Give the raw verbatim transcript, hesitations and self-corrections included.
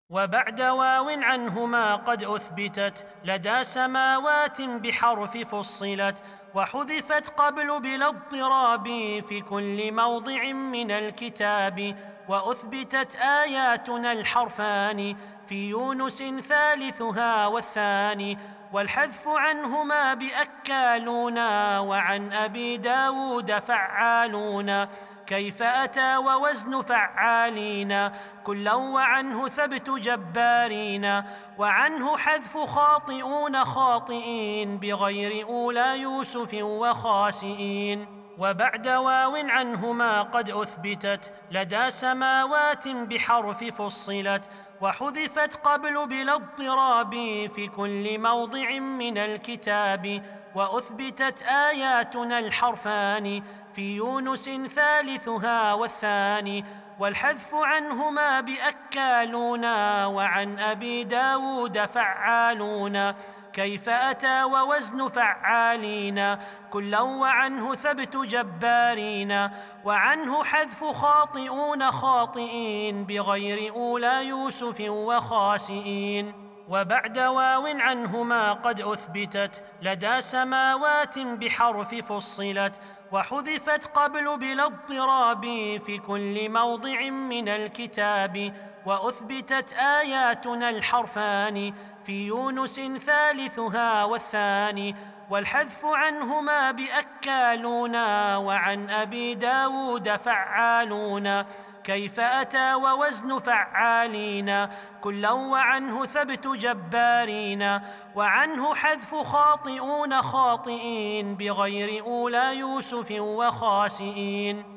وبعد واو عنهما قد أثبتت لدى سماوات بحرف فصلت، وحذفت قبل بلا اضطراب في كل موضع من الكتاب، وأثبتت آياتنا الحرفان في يونس ثالثها والثاني، والحذف عنهما بأكالون وعن أبي داود فعالون، كيف أتى ووزن فعالين كلا وعنه ثبت جبارين، وعنه حذف خاطئون خاطئين بغير أولى يوسف وخاسئين. وبعد واو عنهما قد أثبتت لدى سماوات بحرف فصلت، وحذفت قبل بلا اضطراب في كل موضع من الكتاب، وأثبتت آياتنا الحرفان في يونس ثالثها والثاني، والحذف عنهما بأكالون وعن أبي داود فعالون، كيف أتى ووزن فعالين كلا وعنه ثبت جبارين، وعنه حذف خاطئون خاطئين بغير أولى يوسف وخاسئين. وبعد واو عنهما قد أثبتت لدى سماوات بحرف فصلت، وحذفت قبل بلا اضطراب في كل موضع من الكتاب، وأثبتت آياتنا الحرفان في يونس ثالثها والثاني، والحذف عنهما بأكالون وعن أبي داود فعالون، كيف أتى ووزن فعالين كلا وعنه ثبت جبارين، وعنه حذف خاطئون خاطئين بغير أولى يوسف وخاسئين.